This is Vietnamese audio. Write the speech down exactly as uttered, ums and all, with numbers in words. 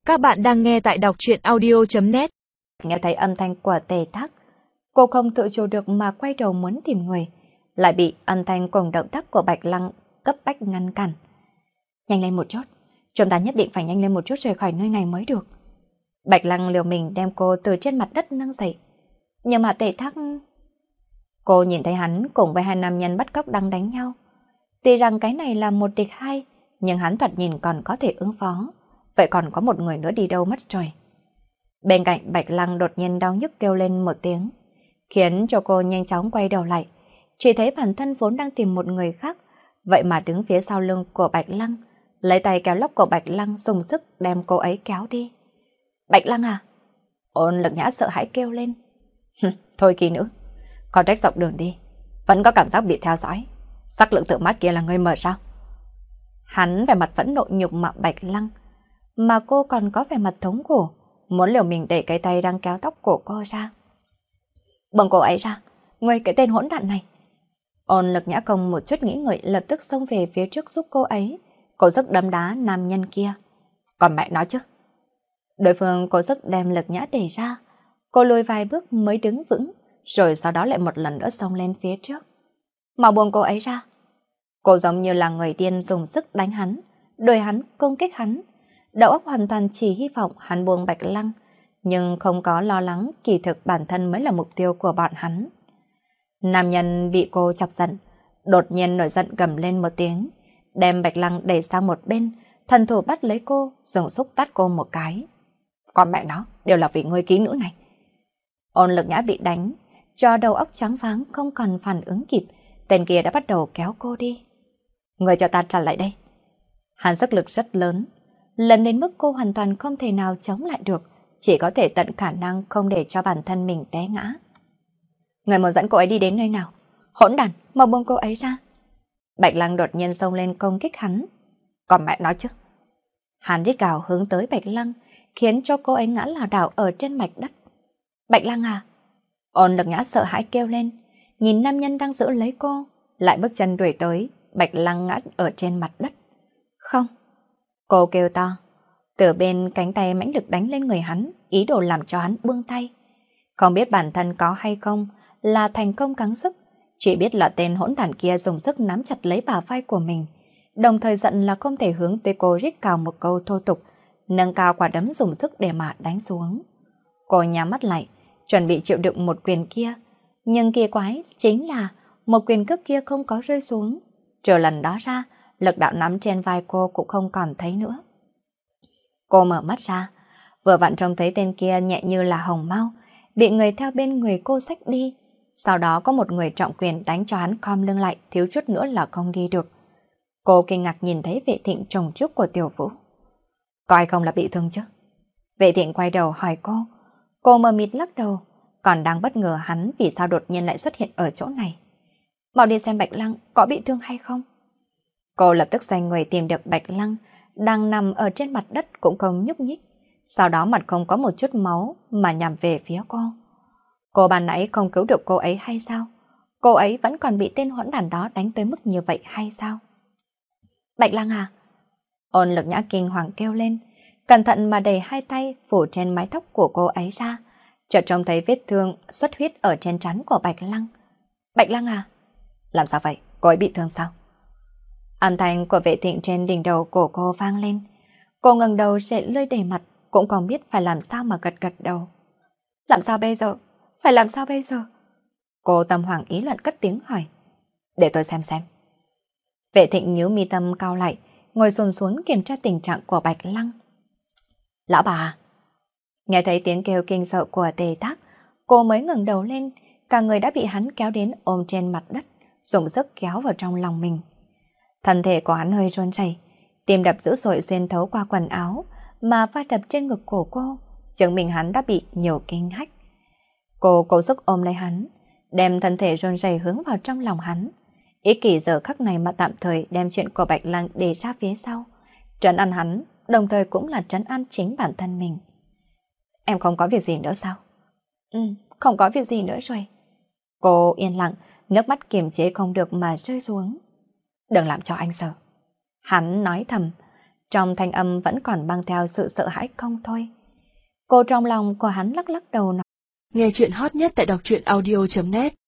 Các bạn đang nghe tại đọc truyện audio chấm net. Nghe thấy âm thanh của Tề Thác, cô không tự chủ được mà quay đầu muốn tìm người, lại bị âm thanh cùng động tác của Bạch Lăng cấp bách ngăn cản. Nhanh lên một chút, chúng ta nhất định phải nhanh lên một chút rời khỏi nơi này mới được. Bạch Lăng liều mình đem cô từ trên mặt đất nâng dậy. Nhưng mà Tề Thác... Cô nhìn thấy hắn cùng với hai nam nhân bắt cóc đang đánh nhau. Tuy rằng cái này là một địch hai, nhưng hắn thoạt nhìn còn có thể ứng phó. Vậy còn có một người nữa đi đâu mất rồi. Bên cạnh Bạch Lăng đột nhiên đau nhức kêu lên một tiếng, khiến cho cô nhanh chóng quay đầu lại. Chỉ thấy bản thân vốn đang tìm một người khác, vậy mà đứng phía sau lưng của Bạch Lăng, lấy tay kéo lóc của Bạch Lăng dùng sức đem cô ấy kéo đi. Bạch Lăng à? Ôn Lực Nhã sợ hãi kêu lên. Thôi kỳ nữ, còn trách dọc đường đi, vẫn có cảm giác bị theo dõi. Sắc lượng tự mắt kia là người mở sao? Hắn vẻ mặt vẫn nộ nhục mạ Bạch Lăng, mà cô còn có vẻ mặt thống khổ, muốn liều mình đẩy cái tay đang kéo tóc của cô ra. Buông cô ấy ra, ngươi cái tên hỗn đản này. Ôn Lực Nhã không một chút nghĩ ngợi lập tức xông về phía trước giúp cô ấy. Cô sức đấm đá nam nhân kia. Còn mẹ nói chứ. Đối phương cố sức đem Lực Nhã đẩy ra. Cô lùi vài bước mới đứng vững, rồi sau đó lại một lần nữa xông lên phía trước. Mau buông cô ấy ra. Cô giống như là người điên dùng sức đánh hắn, đuổi hắn, công kích hắn. Đầu óc hoàn toàn chỉ hy vọng hắn buông Bạch Lăng, nhưng không có lo lắng kỳ thực bản thân mới là mục tiêu của bọn hắn. Nam nhân bị cô chọc giận, đột nhiên nổi giận gầm lên một tiếng, đem Bạch Lăng đẩy sang một bên, thần thủ bắt lấy cô, dùng xúc tát cô một cái. Con mẹ nó, đều là vì ngươi ký nữ này. Ôn Lực Nhã bị đánh, cho đầu óc trắng váng không còn phản ứng kịp, tên kia đã bắt đầu kéo cô đi. Người cho ta trả lại đây. Hắn sức lực rất lớn, lần đến mức cô hoàn toàn không thể nào chống lại được, chỉ có thể tận khả năng không để cho bản thân mình té ngã. Người muốn dẫn cô ấy đi đến nơi nào? Hỗn đản, mau buông cô ấy ra. Bạch Lăng đột nhiên xông lên công kích hắn. Còn mẹ nói chứ. Hắn rít gào hướng tới Bạch Lăng, khiến cho cô ấy ngã lảo đảo ở trên mạch đất. Bạch Lăng à? Ôn Lực Nhã sợ hãi kêu lên, nhìn nam nhân đang giữ lấy cô, lại bước chân đuổi tới. Bạch Lăng ngã ở trên mặt đất. Không. Cô kêu to, từ bên cánh tay mãnh lực đánh lên người hắn, ý đồ làm cho hắn buông tay. Không biết bản thân có hay không là thành công cắn sức, chỉ biết là tên hỗn đản kia dùng sức nắm chặt lấy bả vai của mình, đồng thời giận là không thể hướng tới cô rít cào một câu thô tục, nâng cao quả đấm dùng sức để mà đánh xuống. Cô nhắm mắt lại, chuẩn bị chịu đựng một quyền kia, nhưng kỳ quái chính là một quyền cước kia không có rơi xuống. Trừ lần đó ra, lực đạo nắm trên vai cô cũng không còn thấy nữa. Cô mở mắt ra, vừa vặn trông thấy tên kia nhẹ như là hồng mau, bị người theo bên người cô xách đi. Sau đó có một người trọng quyền đánh cho hắn khom lưng lại, thiếu chút nữa là không đi được. Cô kinh ngạc nhìn thấy Vệ Thịnh chồng trước của Tiểu Vũ. Có ai không là bị thương chứ? Vệ Thịnh quay đầu hỏi cô. Cô mờ mịt lắc đầu, còn đang bất ngờ hắn vì sao đột nhiên lại xuất hiện ở chỗ này. Mau đi xem Bạch Lăng có bị thương hay không. Cô lập tức xoay người tìm được Bạch Lăng, đang nằm ở trên mặt đất cũng không nhúc nhích. Sau đó mặt không có một chút máu mà nhằm về phía cô. Cô ban nãy không cứu được cô ấy hay sao? Cô ấy vẫn còn bị tên hỗn đản đó đánh tới mức như vậy hay sao? Bạch Lăng à? Ôn Lực Nhã kinh hoàng kêu lên, cẩn thận mà đẩy hai tay phủ trên mái tóc của cô ấy ra, chợt trông thấy vết thương xuất huyết ở trên trán của Bạch Lăng. Bạch Lăng à? Làm sao vậy? Cô ấy bị thương sao? Âm thanh của Vệ Thịnh trên đỉnh đầu của cô vang lên. Cô ngẩng đầu rệ lơi đầy mặt, cũng không biết phải làm sao mà gật gật đầu. Làm sao bây giờ? Phải làm sao bây giờ? Cô tâm hoàng ý loạn cất tiếng hỏi. Để tôi xem xem. Vệ Thịnh nhíu mi tâm cao lại, ngồi xổm xuống kiểm tra tình trạng của Bạch Lăng. Lão bà. Nghe thấy tiếng kêu kinh sợ của Tề Thác, cô mới ngẩng đầu lên, cả người đã bị hắn kéo đến ôm trên mặt đất, dùng sức kéo vào trong lòng mình. Thân thể của hắn hơi run rẩy, tim đập dữ dội xuyên thấu qua quần áo mà va đập trên ngực của cô, chứng minh hắn đã bị nhiều kinh hách. Cô cố sức ôm lấy hắn, đem thân thể run rẩy hướng vào trong lòng hắn. Ý kỳ giờ khắc này mà tạm thời đem chuyện của Bạch Lăng để ra phía sau, trấn an hắn, đồng thời cũng là trấn an chính bản thân mình. Em không có việc gì nữa sao? Ừ, không có việc gì nữa rồi. Cô yên lặng, nước mắt kiềm chế không được mà rơi xuống. Đừng làm cho anh sợ. Hắn nói thầm, Trong thanh âm vẫn còn mang theo sự sợ hãi không thôi. Cô trong lòng của hắn lắc lắc đầu nói. Nghe chuyện hot nhất tại đọc truyện audio chấm net